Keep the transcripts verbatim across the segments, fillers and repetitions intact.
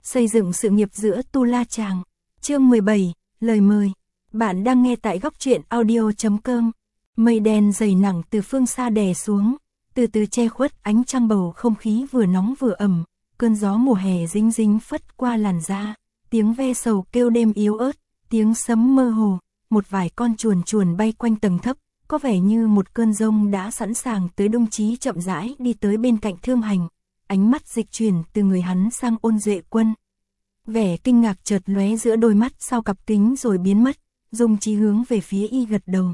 Xây dựng sự nghiệp giữa Tu La Chàng. Chương mười bảy, lời mời. Bạn đang nghe tại góc truyện audio chấm com. Mây đen dày nặng từ phương xa đè xuống, từ từ che khuất ánh trăng, bầu không khí vừa nóng vừa ẩm, cơn gió mùa hè dính dính phất qua làn da, tiếng ve sầu kêu đêm yếu ớt, tiếng sấm mơ hồ, một vài con chuồn chuồn bay quanh tầng thấp, có vẻ như một cơn giông đã sẵn sàng tới. Đông Chí chậm rãi đi tới bên cạnh Thương Hành, ánh mắt dịch chuyển từ người hắn sang Ôn Duệ Quân. Vẻ kinh ngạc chợt lóe giữa đôi mắt sau cặp kính rồi biến mất, Dung Chí hướng về phía y gật đầu.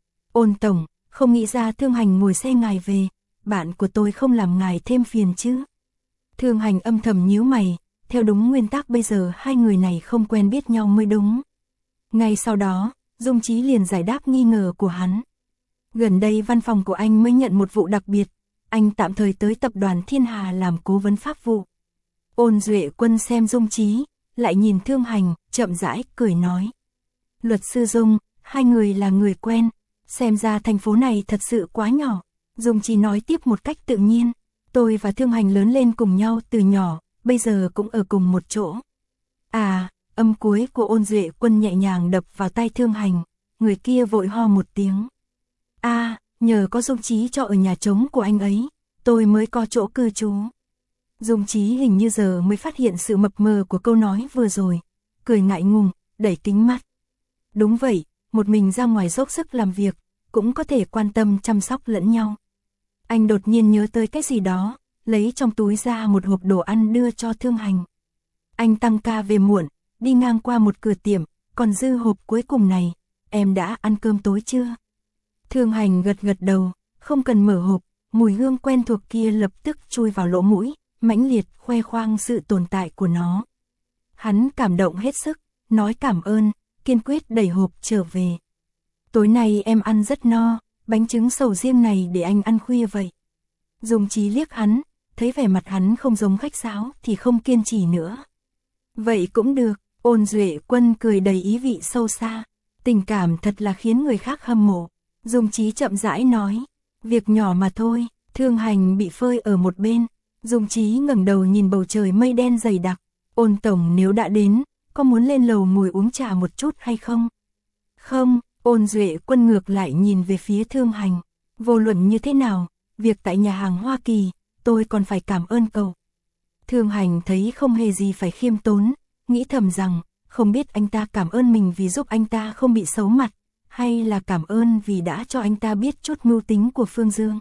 Ôn tổng, không nghĩ ra Thương Hành ngồi xe ngài về, bạn của tôi không làm ngài thêm phiền chứ? Thương Hành âm thầm nhíu mày, theo đúng nguyên tắc bây giờ hai người này không quen biết nhau mới đúng. Ngay sau đó, Dung Chí liền giải đáp nghi ngờ của hắn. Gần đây văn phòng của anh mới nhận một vụ đặc biệt, anh tạm thời tới tập đoàn Thiên Hà làm cố vấn pháp vụ. Ôn Duệ Quân xem Dung Chí, lại nhìn Thương Hành, chậm rãi cười nói. Luật sư Dung, hai người là người quen, xem ra thành phố này thật sự quá nhỏ. Dung Chí nói tiếp một cách tự nhiên, tôi và Thương Hành lớn lên cùng nhau từ nhỏ, bây giờ cũng ở cùng một chỗ. À, âm cuối của Ôn Duệ Quân nhẹ nhàng đập vào tay Thương Hành, người kia vội ho một tiếng. À, nhờ có Dung Chí cho ở nhà trống của anh ấy, tôi mới có chỗ cư trú. Dung Chí hình như giờ mới phát hiện sự mập mờ của câu nói vừa rồi, cười ngại ngùng, đẩy kính mắt. Đúng vậy, một mình ra ngoài dốc sức làm việc, cũng có thể quan tâm chăm sóc lẫn nhau. Anh đột nhiên nhớ tới cái gì đó, lấy trong túi ra một hộp đồ ăn đưa cho Thương Hành. Anh tăng ca về muộn, đi ngang qua một cửa tiệm, còn dư hộp cuối cùng này, em đã ăn cơm tối chưa? Thương Hành gật gật đầu, không cần mở hộp, mùi hương quen thuộc kia lập tức chui vào lỗ mũi, mãnh liệt khoe khoang sự tồn tại của nó. Hắn cảm động hết sức, nói cảm ơn, kiên quyết đẩy hộp trở về. Tối nay em ăn rất no, bánh trứng sầu riêng này để anh ăn khuya vậy. Dung Chí liếc hắn, thấy vẻ mặt hắn không giống khách sáo thì không kiên trì nữa. Vậy cũng được, Ôn Duệ Quân cười đầy ý vị sâu xa, tình cảm thật là khiến người khác hâm mộ. Dung Chí chậm rãi nói, việc nhỏ mà thôi. Thương Hành bị phơi ở một bên, Dung Chí ngẩng đầu nhìn bầu trời mây đen dày đặc. Ôn tổng nếu đã đến, có muốn lên lầu ngồi uống trà một chút hay không? Không, Ôn Duệ Quân ngược lại nhìn về phía Thương Hành. Vô luận như thế nào, việc tại nhà hàng Hoa Kỳ, tôi còn phải cảm ơn cậu. Thương Hành thấy không hề gì phải khiêm tốn, nghĩ thầm rằng, không biết anh ta cảm ơn mình vì giúp anh ta không bị xấu mặt, hay là cảm ơn vì đã cho anh ta biết chút mưu tính của Phương Dương.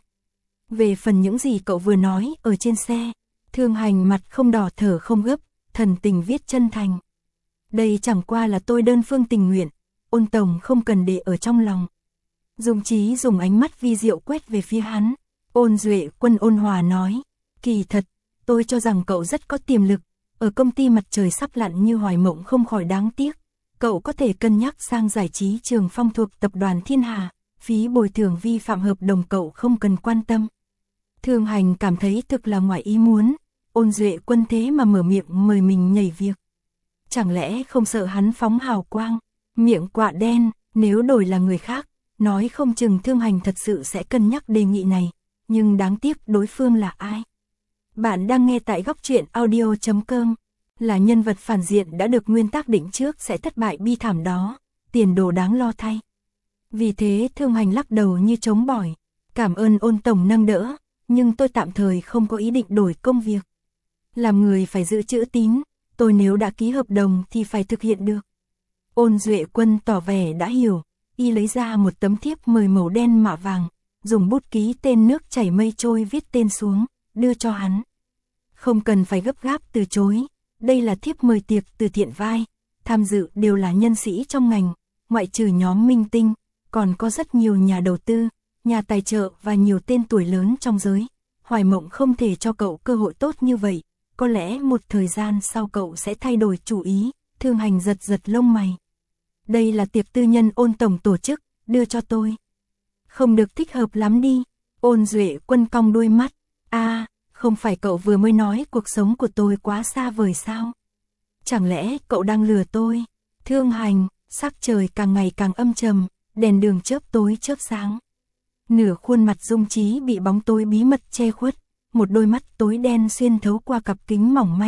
Về phần những gì cậu vừa nói ở trên xe, Thương Hành mặt không đỏ thở không gấp, thần tình viết chân thành. Đây chẳng qua là tôi đơn phương tình nguyện, Ôn tổng không cần để ở trong lòng. Dung Chí dùng ánh mắt vi diệu quét về phía hắn. Ôn Duệ Quân ôn hòa nói, kỳ thật, tôi cho rằng cậu rất có tiềm lực, ở công ty mặt trời sắp lặn như Hoài Mộng không khỏi đáng tiếc. Cậu có thể cân nhắc sang giải trí Trường Phong thuộc tập đoàn Thiên Hà, phí bồi thường vi phạm hợp đồng cậu không cần quan tâm. Thương Hành cảm thấy thực là ngoài ý muốn, Ôn Duệ Quân thế mà mở miệng mời mình nhảy việc. Chẳng lẽ không sợ hắn phóng hào quang, miệng quạ đen, nếu đổi là người khác, nói không chừng Thương Hành thật sự sẽ cân nhắc đề nghị này, nhưng đáng tiếc đối phương là ai? Bạn đang nghe tại góc truyện audio chấm com. Là nhân vật phản diện đã được nguyên tắc định trước sẽ thất bại bi thảm đó, tiền đồ đáng lo thay. Vì thế Thương Hành lắc đầu như trống bỏi, cảm ơn Ôn tổng nâng đỡ, nhưng tôi tạm thời không có ý định đổi công việc. Làm người phải giữ chữ tín, tôi nếu đã ký hợp đồng thì phải thực hiện được. Ôn Duệ Quân tỏ vẻ đã hiểu, y lấy ra một tấm thiếp mời màu đen mạ vàng, dùng bút ký tên nước chảy mây trôi viết tên xuống, đưa cho hắn. Không cần phải gấp gáp từ chối. Đây là thiếp mời tiệc từ thiện vai, tham dự đều là nhân sĩ trong ngành, ngoại trừ nhóm minh tinh, còn có rất nhiều nhà đầu tư, nhà tài trợ và nhiều tên tuổi lớn trong giới. Hoài Mộng không thể cho cậu cơ hội tốt như vậy, có lẽ một thời gian sau cậu sẽ thay đổi chủ ý. Thương Hành giật giật lông mày. Đây là tiệc tư nhân Ôn tổng tổ chức, đưa cho tôi. Không được thích hợp lắm đi. Ôn Duệ Quân cong đuôi mắt. À, không phải cậu vừa mới nói cuộc sống của tôi quá xa vời sao? Chẳng lẽ cậu đang lừa tôi? Thương Hành, sắc trời càng ngày càng âm trầm, đèn đường chớp tối chớp sáng. Nửa khuôn mặt Dung Chí bị bóng tối bí mật che khuất, một đôi mắt tối đen xuyên thấu qua cặp kính mỏng manh,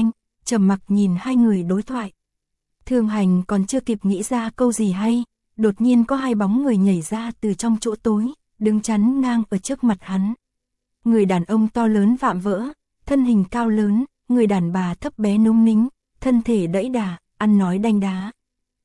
trầm mặc nhìn hai người đối thoại. Thương Hành còn chưa kịp nghĩ ra câu gì hay, đột nhiên có hai bóng người nhảy ra từ trong chỗ tối, đứng chắn ngang ở trước mặt hắn. Người đàn ông to lớn vạm vỡ, thân hình cao lớn, người đàn bà thấp bé núng nính, thân thể đẫy đà, ăn nói đanh đá.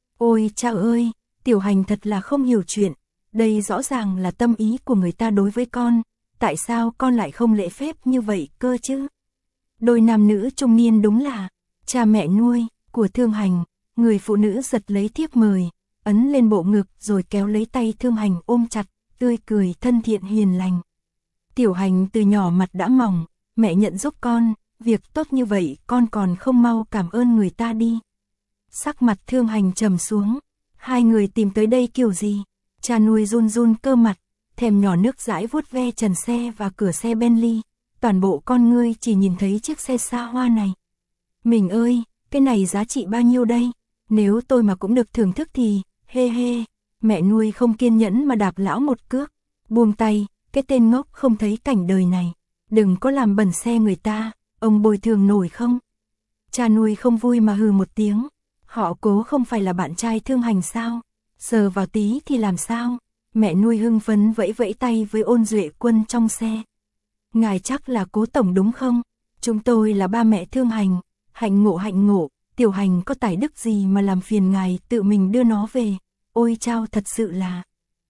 Ôi cha ơi, Tiểu Hành thật là không hiểu chuyện, đây rõ ràng là tâm ý của người ta đối với con, tại sao con lại không lễ phép như vậy cơ chứ? Đôi nam nữ trung niên đúng là cha mẹ nuôi của Thương Hành, người phụ nữ giật lấy thiếp mời, ấn lên bộ ngực rồi kéo lấy tay Thương Hành ôm chặt, tươi cười thân thiện hiền lành. Tiểu Hành từ nhỏ mặt đã mỏng, mẹ nhận giúp con, việc tốt như vậy con còn không mau cảm ơn người ta đi. Sắc mặt Thương Hành trầm xuống, hai người tìm tới đây kiểu gì? Cha nuôi run run cơ mặt, thèm nhỏ nước dãi vuốt ve trần xe và cửa xe Bentley, toàn bộ con ngươi chỉ nhìn thấy chiếc xe xa hoa này. Mình ơi, cái này giá trị bao nhiêu đây? Nếu tôi mà cũng được thưởng thức thì, hê hê, mẹ nuôi không kiên nhẫn mà đạp lão một cước, buông tay, cái tên ngốc không thấy cảnh đời này, đừng có làm bẩn xe người ta, ông bồi thường nổi không? Cha nuôi không vui mà hừ một tiếng, họ Cố không phải là bạn trai Thương Hành sao? Sờ vào tí thì làm sao? Mẹ nuôi hưng phấn vẫy vẫy tay với Ôn Duệ Quân trong xe. Ngài chắc là Cố tổng đúng không? Chúng tôi là ba mẹ Thương Hành, hạnh ngộ hạnh ngộ, Tiểu Hành có tài đức gì mà làm phiền ngài tự mình đưa nó về, ôi chao thật sự là.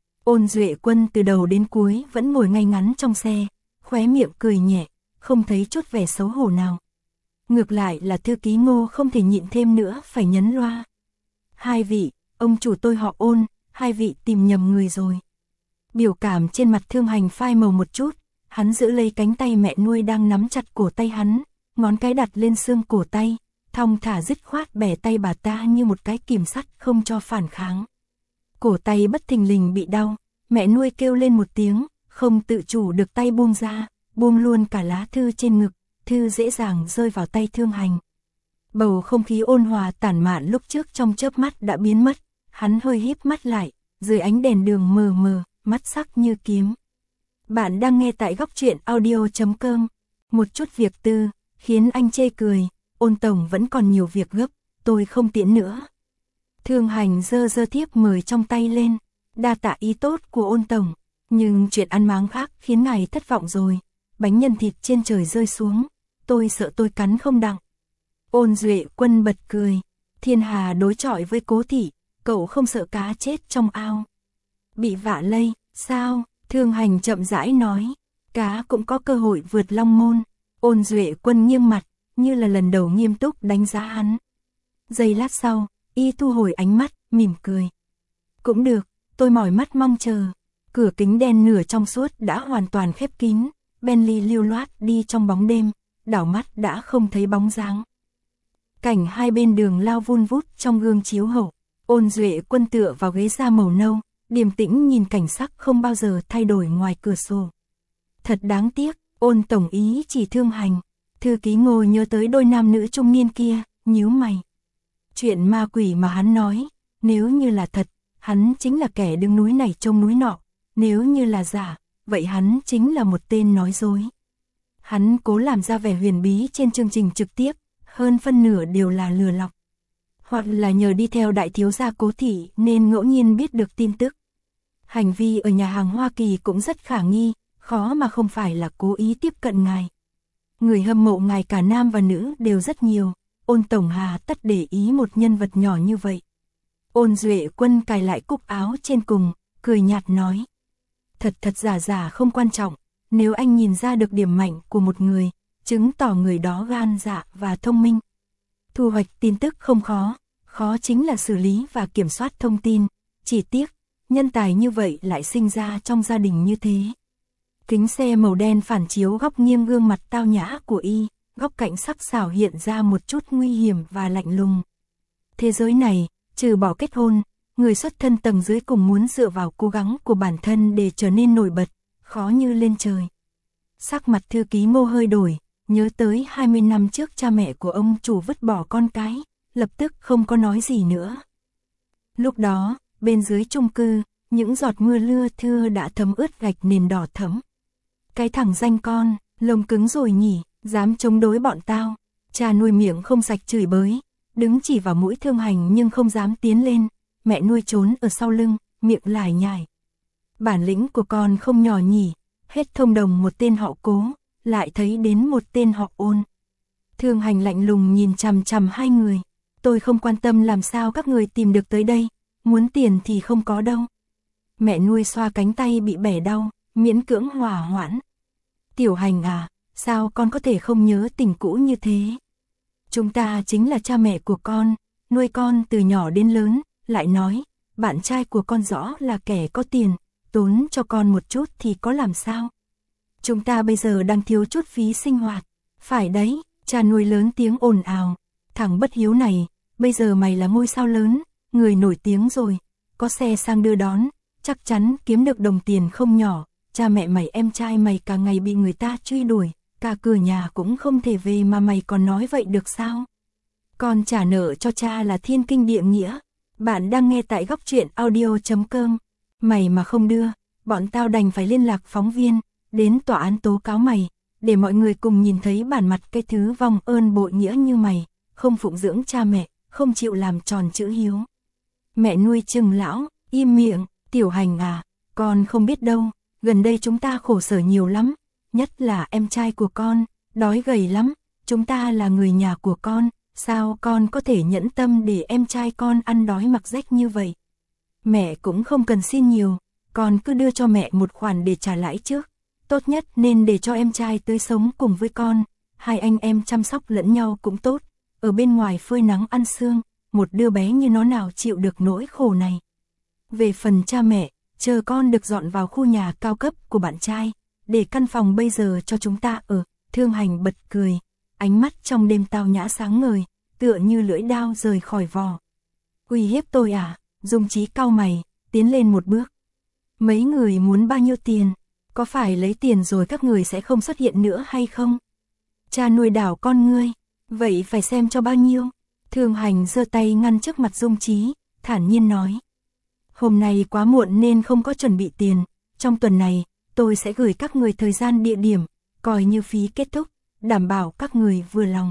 Ôn Duệ Quân từ đầu đến cuối vẫn ngồi ngay ngắn trong xe, khóe miệng cười nhẹ, không thấy chút vẻ xấu hổ nào. Ngược lại là thư ký Ngô không thể nhịn thêm nữa phải nhấn loa. Hai vị, ông chủ tôi họ Ôn, hai vị tìm nhầm người rồi. Biểu cảm trên mặt Thương Hành phai màu một chút, hắn giữ lấy cánh tay mẹ nuôi đang nắm chặt cổ tay hắn, ngón cái đặt lên xương cổ tay, thong thả dứt khoát bẻ tay bà ta như một cái kìm sắt không cho phản kháng. Cổ tay bất thình lình bị đau, mẹ nuôi kêu lên một tiếng, không tự chủ được tay buông ra, buông luôn cả lá thư trên ngực, thư dễ dàng rơi vào tay Thương Hành. Bầu không khí ôn hòa tản mạn lúc trước trong chớp mắt đã biến mất, hắn hơi híp mắt lại, dưới ánh đèn đường mờ mờ, mắt sắc như kiếm. Bạn đang nghe tại góc truyện audio chấm com. Một chút việc tư, khiến anh chê cười, Ôn tổng vẫn còn nhiều việc gấp, tôi không tiễn nữa. Thương Hành giơ giơ thiếp mời trong tay lên, đa tạ ý tốt của Ôn tổng, nhưng chuyện ăn máng khác khiến ngài thất vọng rồi, bánh nhân thịt trên trời rơi xuống, tôi sợ tôi cắn không đặng. Ôn Duệ Quân bật cười, thiên hà đối chọi với Cố thị, cậu không sợ cá chết trong ao. Bị vạ lây, sao? Thương Hành chậm rãi nói, cá cũng có cơ hội vượt long môn. Ôn Duệ Quân nghiêng mặt, như là lần đầu nghiêm túc đánh giá hắn. Giây lát sau, y thu hồi ánh mắt, mỉm cười. Cũng được, tôi mỏi mắt mong chờ. Cửa kính đen nửa trong suốt đã hoàn toàn khép kín, Bentley lưu loát đi trong bóng đêm, đảo mắt đã không thấy bóng dáng. Cảnh hai bên đường lao vun vút trong gương chiếu hậu, Ôn Duệ Quân tựa vào ghế da màu nâu, điềm tĩnh nhìn cảnh sắc không bao giờ thay đổi ngoài cửa sổ. Thật đáng tiếc, Ôn tổng ý chỉ Thương Hành. Thư ký Ngô nhớ tới đôi nam nữ trung niên kia, nhíu mày. Chuyện ma quỷ mà hắn nói, nếu như là thật, hắn chính là kẻ đứng núi này trông núi nọ, nếu như là giả, vậy hắn chính là một tên nói dối. Hắn cố làm ra vẻ huyền bí trên chương trình trực tiếp, hơn phân nửa đều là lừa lọc. Hoặc là nhờ đi theo đại thiếu gia Cố thị nên ngẫu nhiên biết được tin tức. Hành vi ở nhà hàng Hoa Kỳ cũng rất khả nghi, khó mà không phải là cố ý tiếp cận ngài. Người hâm mộ ngài cả nam và nữ đều rất nhiều, Ôn tổng hà tất để ý một nhân vật nhỏ như vậy. Ôn Duệ Quân cài lại cúc áo trên cùng, cười nhạt nói. Thật thật giả giả không quan trọng, nếu anh nhìn ra được điểm mạnh của một người, chứng tỏ người đó gan dạ và thông minh. Thu hoạch tin tức không khó, khó chính là xử lý và kiểm soát thông tin, chỉ tiếc, nhân tài như vậy lại sinh ra trong gia đình như thế. Kính xe màu đen phản chiếu góc nghiêng gương mặt tao nhã của y, góc cạnh sắc sảo hiện ra một chút nguy hiểm và lạnh lùng. Thế giới này, trừ bỏ kết hôn, người xuất thân tầng dưới cùng muốn dựa vào cố gắng của bản thân để trở nên nổi bật, khó như lên trời. Sắc mặt thư ký Ngô hơi đổi, nhớ tới hai mươi năm trước cha mẹ của ông chủ vứt bỏ con cái, lập tức không có nói gì nữa. Lúc đó, bên dưới chung cư, những giọt mưa lưa thưa đã thấm ướt gạch nền đỏ thẫm. Cái thằng danh con, lông cứng rồi nhỉ, dám chống đối bọn tao. Cha nuôi miệng không sạch chửi bới, đứng chỉ vào mũi Thương Hành nhưng không dám tiến lên, mẹ nuôi trốn ở sau lưng, miệng lải nhải. Bản lĩnh của con không nhỏ nhỉ, hết thông đồng một tên họ Cố, lại thấy đến một tên họ Ôn. Thương Hành lạnh lùng nhìn chằm chằm hai người, tôi không quan tâm làm sao các người tìm được tới đây, muốn tiền thì không có đâu. Mẹ nuôi xoa cánh tay bị bẻ đau, miễn cưỡng hòa hoãn. Tiểu Hành à, sao con có thể không nhớ tình cũ như thế? Chúng ta chính là cha mẹ của con, nuôi con từ nhỏ đến lớn, lại nói, bạn trai của con rõ là kẻ có tiền, tốn cho con một chút thì có làm sao? Chúng ta bây giờ đang thiếu chút phí sinh hoạt. Phải đấy, cha nuôi lớn tiếng ồn ào. Thằng bất hiếu này, bây giờ mày là ngôi sao lớn, người nổi tiếng rồi, có xe sang đưa đón, chắc chắn kiếm được đồng tiền không nhỏ. Cha mẹ mày em trai mày cả ngày bị người ta truy đuổi, cả cửa nhà cũng không thể về mà mày còn nói vậy được sao? Con trả nợ cho cha là thiên kinh địa nghĩa. Bạn đang nghe tại góc truyện audio chấm com. Mày mà không đưa, bọn tao đành phải liên lạc phóng viên, đến tòa án tố cáo mày, để mọi người cùng nhìn thấy bản mặt cái thứ vong ơn bội nghĩa như mày, không phụng dưỡng cha mẹ, không chịu làm tròn chữ hiếu. Mẹ nuôi Trừng lão, im miệng, Tiểu Hành à, con không biết đâu, gần đây chúng ta khổ sở nhiều lắm, nhất là em trai của con, đói gầy lắm, chúng ta là người nhà của con, sao con có thể nhẫn tâm để em trai con ăn đói mặc rách như vậy? Mẹ cũng không cần xin nhiều, con cứ đưa cho mẹ một khoản để trả lãi trước, tốt nhất nên để cho em trai tới sống cùng với con, hai anh em chăm sóc lẫn nhau cũng tốt, ở bên ngoài phơi nắng ăn sương, một đứa bé như nó nào chịu được nỗi khổ này. Về phần cha mẹ, chờ con được dọn vào khu nhà cao cấp của bạn trai, để căn phòng bây giờ cho chúng ta ở. Thương Hành bật cười, ánh mắt trong đêm tao nhã sáng ngời, tựa như lưỡi đao rời khỏi vỏ. Uy hiếp tôi à? Dung Chí cau mày, tiến lên một bước. Mấy người muốn bao nhiêu tiền? Có phải lấy tiền rồi các người sẽ không xuất hiện nữa hay không? Cha nuôi đảo con ngươi, vậy phải xem cho bao nhiêu? Thương Hành giơ tay ngăn trước mặt Dung Chí, thản nhiên nói. Hôm nay quá muộn nên không có chuẩn bị tiền, trong tuần này, tôi sẽ gửi các người thời gian địa điểm, coi như phí kết thúc, đảm bảo các người vừa lòng.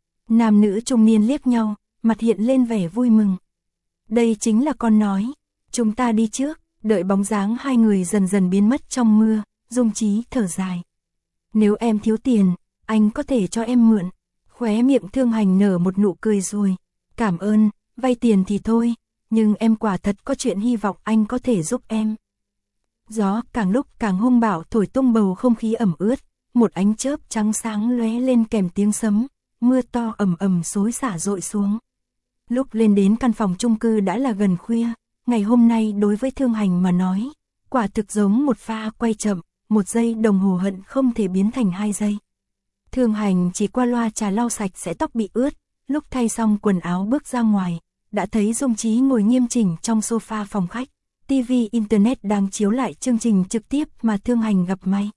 Nam nữ trung niên liếc nhau, mặt hiện lên vẻ vui mừng. Đây chính là con nói, chúng ta đi trước, đợi bóng dáng hai người dần dần biến mất trong mưa, Dung Chí thở dài. Nếu em thiếu tiền, anh có thể cho em mượn. Khóe miệng Thương Hành nở một nụ cười rồi. Cảm ơn, vay tiền thì thôi, nhưng em quả thật có chuyện hy vọng anh có thể giúp em. Gió càng lúc càng hung bạo thổi tung bầu không khí ẩm ướt, một ánh chớp trắng sáng lóe lên kèm tiếng sấm, mưa to ầm ầm xối xả dội xuống. Lúc lên đến căn phòng chung cư đã là gần khuya, ngày hôm nay đối với Thương Hành mà nói, quả thực giống một pha quay chậm, một giây đồng hồ hận không thể biến thành hai giây. Thương Hành chỉ qua loa trà lau sạch sẽ tóc bị ướt, lúc thay xong quần áo bước ra ngoài, đã thấy Dung Chí ngồi nghiêm chỉnh trong sofa phòng khách, ti vi Internet đang chiếu lại chương trình trực tiếp mà Thương Hành gặp may.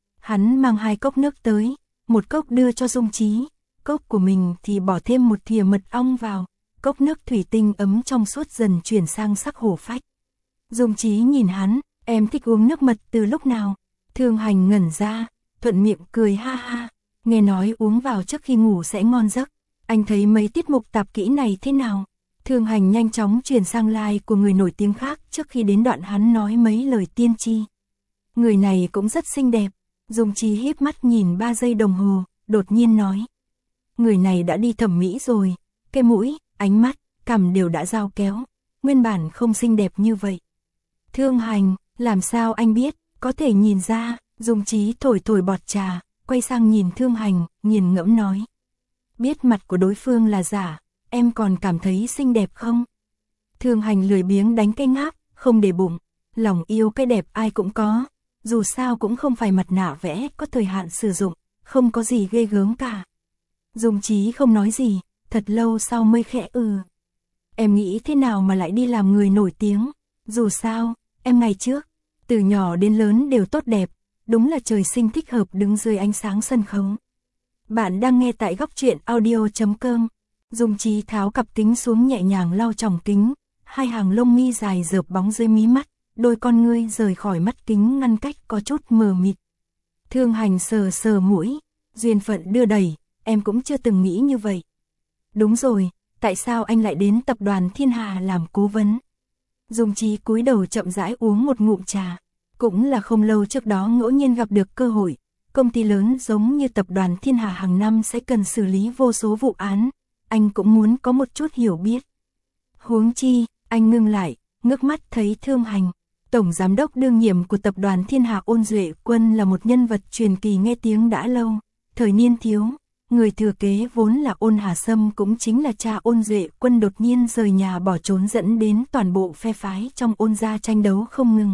Hắn mang hai cốc nước tới, một cốc đưa cho Dung Chí, cốc của mình thì bỏ thêm một thìa mật ong vào, cốc nước thủy tinh ấm trong suốt dần chuyển sang sắc hổ phách. Dung Chí nhìn hắn, em thích uống nước mật từ lúc nào? Thương Hành ngẩn ra, thuận miệng cười ha ha, nghe nói uống vào trước khi ngủ sẽ ngon giấc. Anh thấy mấy tiết mục tạp kỹ này thế nào? Thương Hành nhanh chóng chuyển sang like của người nổi tiếng khác trước khi đến đoạn hắn nói mấy lời tiên tri. Người này cũng rất xinh đẹp. Dung Chí híp mắt nhìn ba giây đồng hồ, đột nhiên nói. Người này đã đi thẩm mỹ rồi, cái mũi, ánh mắt, cằm đều đã dao kéo, nguyên bản không xinh đẹp như vậy. Thương Hành, làm sao anh biết, có thể nhìn ra. Dung Chí thổi thổi bọt trà, quay sang nhìn Thương Hành, nghiền ngẫm nói. Biết mặt của đối phương là giả, em còn cảm thấy xinh đẹp không? Thương Hành lười biếng đánh cái ngáp, không để bụng, lòng yêu cái đẹp ai cũng có, dù sao cũng không phải mặt nạ vẽ có thời hạn sử dụng, không có gì ghê gớm cả. Dung Chí không nói gì, thật lâu sau mới khẽ ừ. Em nghĩ thế nào mà lại đi làm người nổi tiếng? Dù sao, em ngày trước, từ nhỏ đến lớn đều tốt đẹp, đúng là trời sinh thích hợp đứng dưới ánh sáng sân khấu. Bạn đang nghe tại góc truyện audio chấm com. Dung Chí tháo cặp kính xuống nhẹ nhàng lau tròng kính, hai hàng lông mi dài rợp bóng dưới mí mắt, đôi con ngươi rời khỏi mắt kính ngăn cách có chút mờ mịt. Thương Hành sờ sờ mũi, duyên phận đưa đẩy, em cũng chưa từng nghĩ như vậy. Đúng rồi, tại sao anh lại đến tập đoàn Thiên Hà làm cố vấn? Dung Chí cúi đầu chậm rãi uống một ngụm trà. Cũng là không lâu trước đó ngẫu nhiên gặp được cơ hội. Công ty lớn giống như tập đoàn Thiên Hà hàng năm sẽ cần xử lý vô số vụ án. Anh cũng muốn có một chút hiểu biết. Huống chi, anh ngưng lại, ngước mắt thấy Thương Hành. Tổng giám đốc đương nhiệm của tập đoàn Thiên Hà Ôn Duệ Quân là một nhân vật truyền kỳ nghe tiếng đã lâu. Thời niên thiếu, người thừa kế vốn là Ôn Hà Sâm cũng chính là cha Ôn Duệ Quân đột nhiên rời nhà bỏ trốn dẫn đến toàn bộ phe phái trong Ôn gia tranh đấu không ngừng.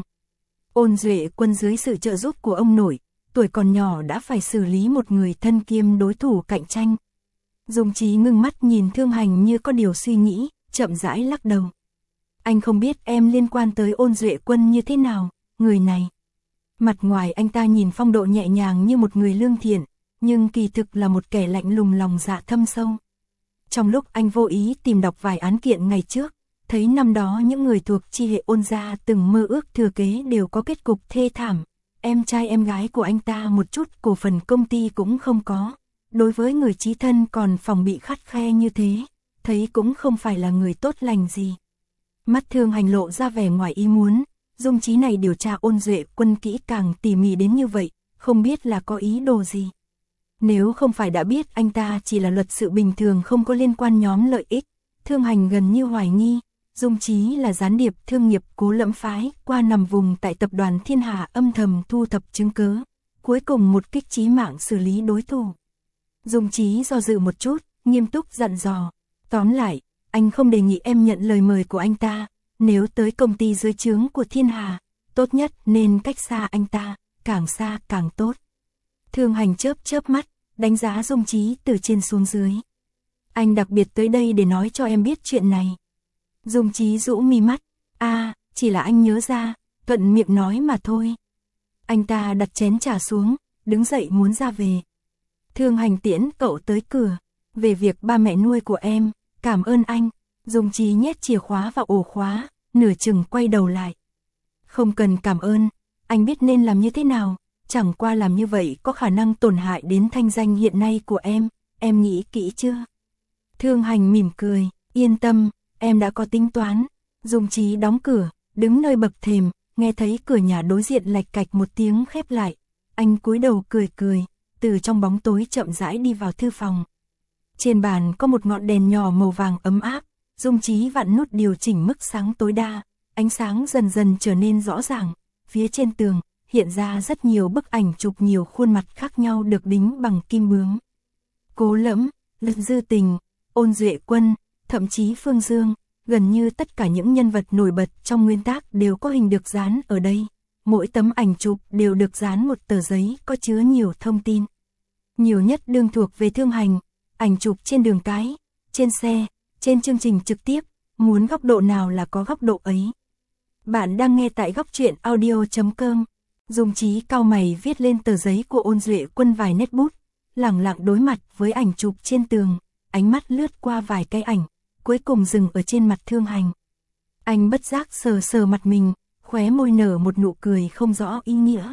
Ôn Duệ Quân dưới sự trợ giúp của ông nội, tuổi còn nhỏ đã phải xử lý một người thân kiêm đối thủ cạnh tranh. Dung Chí ngưng mắt nhìn Thương Hành như có điều suy nghĩ, chậm rãi lắc đầu. Anh không biết em liên quan tới Ôn Duệ Quân như thế nào, người này. Mặt ngoài anh ta nhìn phong độ nhẹ nhàng như một người lương thiện, nhưng kỳ thực là một kẻ lạnh lùng lòng dạ thâm sâu. Trong lúc anh vô ý tìm đọc vài án kiện ngày trước, thấy năm đó những người thuộc chi hệ Ôn gia từng mơ ước thừa kế đều có kết cục thê thảm. Em trai em gái của anh ta một chút cổ phần công ty cũng không có. Đối với người chí thân còn phòng bị khắt khe như thế, thấy cũng không phải là người tốt lành gì. Mắt Thương Hành lộ ra vẻ ngoài ý muốn, Dung Chí này điều tra Ôn Duệ Quân kỹ càng tỉ mỉ đến như vậy, không biết là có ý đồ gì. Nếu không phải đã biết anh ta chỉ là luật sự bình thường không có liên quan nhóm lợi ích, Thương Hành gần như hoài nghi, Dung Chí là gián điệp thương nghiệp Cố Lẫm phái qua nằm vùng tại tập đoàn Thiên Hà âm thầm thu thập chứng cứ, cuối cùng một kích chí mạng xử lý đối thủ. Dung Chí do dự một chút, nghiêm túc dặn dò, tóm lại, anh không đề nghị em nhận lời mời của anh ta, nếu tới công ty dưới trướng của Thiên Hà, tốt nhất nên cách xa anh ta, càng xa càng tốt. Thương Hành chớp chớp mắt, đánh giá Dung Chí từ trên xuống dưới. Anh đặc biệt tới đây để nói cho em biết chuyện này. Dung Chí rũ mi mắt, a, à, chỉ là anh nhớ ra, thuận miệng nói mà thôi. Anh ta đặt chén trà xuống, đứng dậy muốn ra về. Thương Hành tiễn cậu tới cửa, về việc ba mẹ nuôi của em, cảm ơn anh. Dung Chí nhét chìa khóa vào ổ khóa, nửa chừng quay đầu lại. Không cần cảm ơn, anh biết nên làm như thế nào, chẳng qua làm như vậy có khả năng tổn hại đến thanh danh hiện nay của em, em nghĩ kỹ chưa? Thương Hành mỉm cười, yên tâm, em đã có tính toán. Dung Chí đóng cửa, đứng nơi bậc thềm, nghe thấy cửa nhà đối diện lạch cạch một tiếng khép lại. Anh cúi đầu cười cười, từ trong bóng tối chậm rãi đi vào thư phòng. Trên bàn có một ngọn đèn nhỏ màu vàng ấm áp, Dung Chí vặn nút điều chỉnh mức sáng tối đa, ánh sáng dần dần trở nên rõ ràng. Phía trên tường, hiện ra rất nhiều bức ảnh chụp nhiều khuôn mặt khác nhau được đính bằng kim bướm. Cố Lẫm, Lâm Dư Tình, Ôn Duệ Quân, thậm chí Phương Dương, gần như tất cả những nhân vật nổi bật trong nguyên tác đều có hình được dán ở đây. Mỗi tấm ảnh chụp đều được dán một tờ giấy có chứa nhiều thông tin. Nhiều nhất đương thuộc về Thương Hành, ảnh chụp trên đường cái, trên xe, trên chương trình trực tiếp, muốn góc độ nào là có góc độ ấy. Bạn đang nghe tại góc truyện audio chấm com. Dung Chí cau mày viết lên tờ giấy của Ôn Duệ Quân vài nét bút, lẳng lặng đối mặt với ảnh chụp trên tường, ánh mắt lướt qua vài cái ảnh, cuối cùng dừng ở trên mặt Thương Hành. Anh bất giác sờ sờ mặt mình, khóe môi nở một nụ cười không rõ ý nghĩa.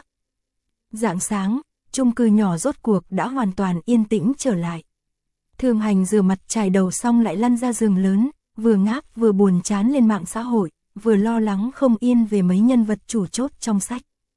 Rạng sáng, chung cư nhỏ rốt cuộc đã hoàn toàn yên tĩnh trở lại. Thương Hành rửa mặt chải đầu xong lại lăn ra giường lớn, vừa ngáp vừa buồn chán lên mạng xã hội, vừa lo lắng không yên về mấy nhân vật chủ chốt trong sách.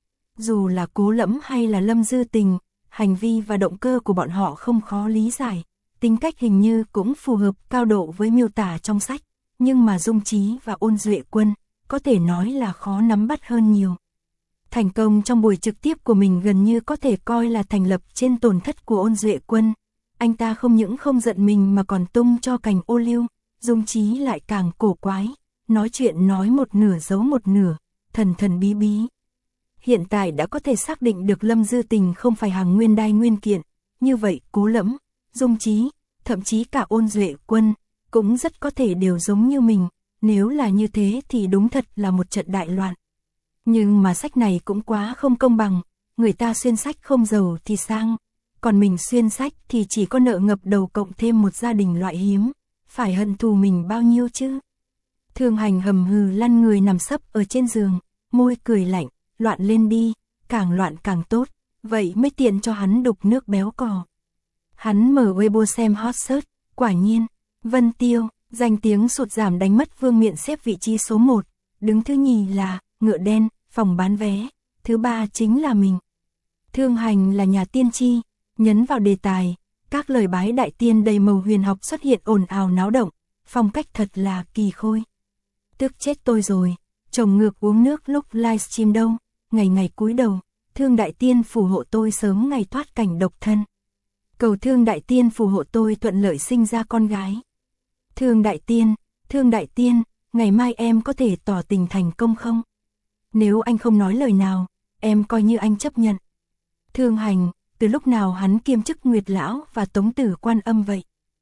Dù là Cố Lẫm hay là Lâm Dư Tình, hành vi và động cơ của bọn họ không khó lý giải, tính cách hình như cũng phù hợp cao độ với miêu tả trong sách, nhưng mà Dung Chí và Ôn Duệ Quân, có thể nói là khó nắm bắt hơn nhiều. Thành công trong buổi trực tiếp của mình gần như có thể coi là thành lập trên tổn thất của Ôn Duệ Quân. Anh ta không những không giận mình mà còn tung cho cành ô liu, Dung Chí lại càng cổ quái, nói chuyện nói một nửa giấu một nửa, thần thần bí bí. Hiện tại đã có thể xác định được Lâm Dư Tình không phải hàng nguyên đai nguyên kiện, như vậy Cố Lẫm, Dung Chí, thậm chí cả Ôn Duệ Quân, cũng rất có thể đều giống như mình, nếu là như thế thì đúng thật là một trận đại loạn. Nhưng mà sách này cũng quá không công bằng, người ta xuyên sách không giàu thì sang, còn mình xuyên sách thì chỉ có nợ ngập đầu cộng thêm một gia đình loại hiếm, phải hận thù mình bao nhiêu chứ. Thương Hành hầm hừ lăn người nằm sấp ở trên giường, môi cười lạnh, loạn lên đi, càng loạn càng tốt, vậy mới tiện cho hắn đục nước béo cò. Hắn mở Weibo xem hot search, quả nhiên, Vân Tiêu, danh tiếng sụt giảm đánh mất vương miện xếp vị trí số một, đứng thứ nhì là Ngựa Đen, phòng bán vé, thứ ba chính là mình. Thương Hành là nhà tiên tri, nhấn vào đề tài, các lời bái đại tiên đầy màu huyền học xuất hiện ồn ào náo động, phong cách thật là kỳ khôi. Tức chết tôi rồi, chồng ngược uống nước lúc livestream đâu, ngày ngày cúi đầu, Thương đại tiên phù hộ tôi sớm ngày thoát cảnh độc thân. Cầu Thương đại tiên phù hộ tôi thuận lợi sinh ra con gái. Thương đại tiên, Thương đại tiên, ngày mai em có thể tỏ tình thành công không? Nếu anh không nói lời nào, em coi như anh chấp nhận. Thương Hành, từ lúc nào hắn kiêm chức Nguyệt Lão và Tống Tử Quan Âm vậy?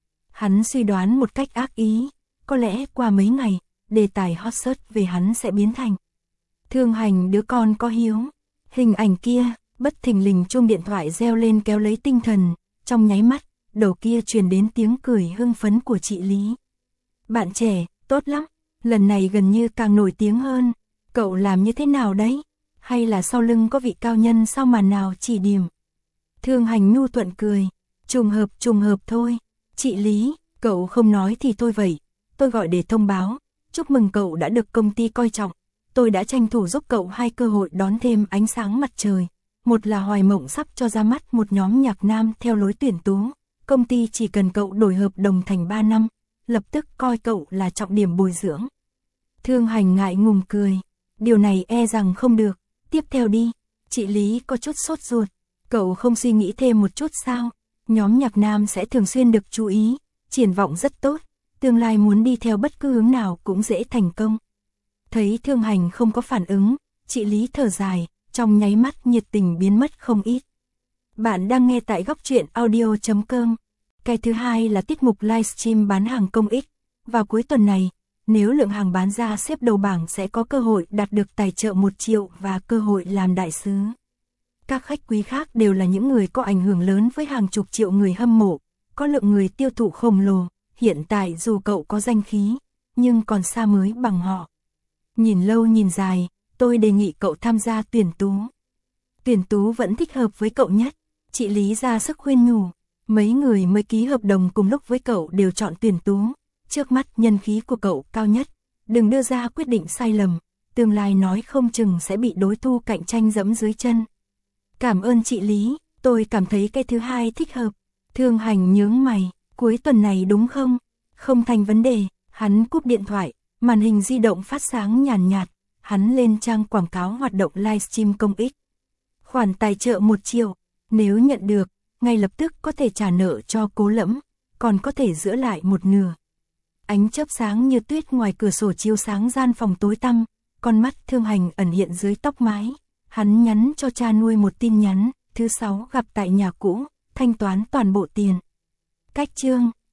Hắn suy đoán một cách ác ý, có lẽ qua mấy ngày, đề tài hot search về hắn sẽ biến thành Thương Hành đứa con có hiếu. Hình ảnh kia, bất thình lình chuông điện thoại reo lên kéo lấy tinh thần, trong nháy mắt, đầu kia truyền đến tiếng cười hưng phấn của chị Lý. Bạn trẻ, tốt lắm, lần này gần như càng nổi tiếng hơn, cậu làm như thế nào đấy? Hay là sau lưng có vị cao nhân sau màn nào chỉ điểm? Thương Hành nhu thuận cười, trùng hợp trùng hợp thôi, chị Lý, cậu không nói thì thôi vậy, tôi gọi để thông báo, chúc mừng cậu đã được công ty coi trọng, tôi đã tranh thủ giúp cậu hai cơ hội đón thêm ánh sáng mặt trời, một là Hoài Mộng sắp cho ra mắt một nhóm nhạc nam theo lối tuyển tú, công ty chỉ cần cậu đổi hợp đồng thành ba năm, lập tức coi cậu là trọng điểm bồi dưỡng. Thương Hành ngại ngùng cười, điều này e rằng không được, tiếp theo đi, chị Lý có chút sốt ruột, cậu không suy nghĩ thêm một chút sao, nhóm nhạc nam sẽ thường xuyên được chú ý, triển vọng rất tốt, tương lai muốn đi theo bất cứ hướng nào cũng dễ thành công. Thấy Thương Hành không có phản ứng, chị Lý thở dài, trong nháy mắt nhiệt tình biến mất không ít. Bạn đang nghe tại góc truyện audio chấm com. Cái thứ hai là tiết mục livestream bán hàng công ích. Vào cuối tuần này, nếu lượng hàng bán ra xếp đầu bảng sẽ có cơ hội đạt được tài trợ một triệu và cơ hội làm đại sứ. Các khách quý khác đều là những người có ảnh hưởng lớn với hàng chục triệu người hâm mộ, có lượng người tiêu thụ khổng lồ. Hiện tại dù cậu có danh khí, nhưng còn xa mới bằng họ. Nhìn lâu nhìn dài, tôi đề nghị cậu tham gia tuyển tú. Tuyển tú vẫn thích hợp với cậu nhất. Chị Lý ra sức khuyên nhủ, mấy người mới ký hợp đồng cùng lúc với cậu đều chọn tuyển tú. Trước mắt nhân khí của cậu cao nhất, đừng đưa ra quyết định sai lầm, tương lai nói không chừng sẽ bị đối thủ cạnh tranh dẫm dưới chân. Cảm ơn chị Lý, tôi cảm thấy cái thứ hai thích hợp. Thương Hành nhướng mày, cuối tuần này đúng không? Không thành vấn đề, hắn cúp điện thoại, màn hình di động phát sáng nhàn nhạt, hắn lên trang quảng cáo hoạt động livestream công ích. Khoản tài trợ một triệu, nếu nhận được, ngay lập tức có thể trả nợ cho Cố Lẫm, còn có thể giữ lại một nửa. Ánh chớp sáng như tuyết ngoài cửa sổ chiếu sáng gian phòng tối tăm, con mắt Thương Hành ẩn hiện dưới tóc mái. Hắn nhắn cho cha nuôi một tin nhắn, thứ sáu gặp tại nhà cũ, thanh toán toàn bộ tiền. Cách chương